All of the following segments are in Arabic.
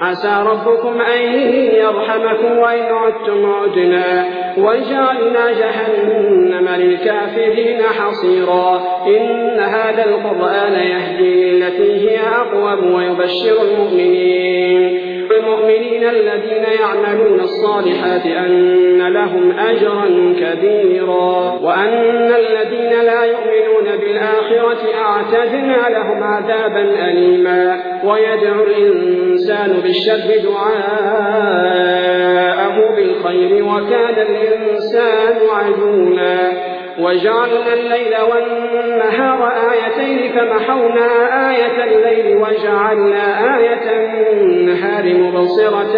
عسى ربكم أن يرحمكم وإن عدتم عدنا وجعلنا جهنم للكافرين حصيرا إن هذا القرآن يهدي للتي هي أقوم ويبشر المؤمنين الذين يعملون الصالحات أن لهم أجرا كبيرا وأن الذين لا يؤمنون بالآخرة أعتدنا لهم عذابا أليما ويدعو الإنسان بالشر دعاءه بالخير وكان الإنسان عجولا وجعلنا الليل والنهار آيتين فمحونا آية الليل وجعلنا آية النهار مبصرة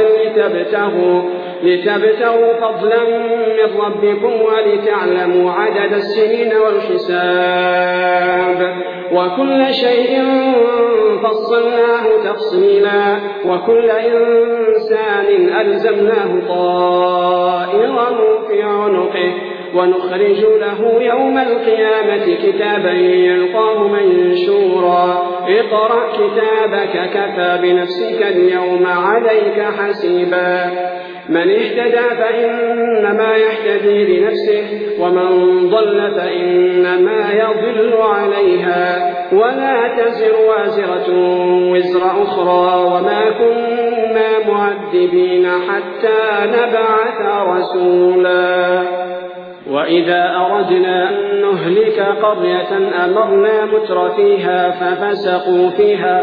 لتبتغوا فضلا من ربكم ولتعلموا عدد السنين والحساب وكل شيء فصلناه تفصيلا وكل إنسان ألزمناه طائره في عنقه ونخرج له يوم القيامة كتابا يلقاه منشورا اقرأ كتابك كفى بنفسك اليوم عليك حسيبا من اهتدى فإنما يهتدي لنفسه ومن ضل فإنما يضل عليها ولا تزر وازرة وزر أخرى وما كنا معذبين حتى نبعث رسولا وإذا أردنا أن نهلك قرية أمرنا متر فيها ففسقوا فيها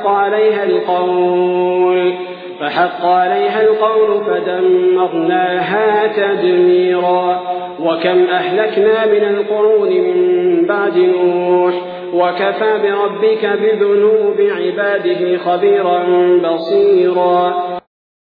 فحق عليها القول فدمرناها تدميرا وكم أهلكنا من القرون من بعد نوح وكفى بربك بذنوب عباده خبيرا بصيرا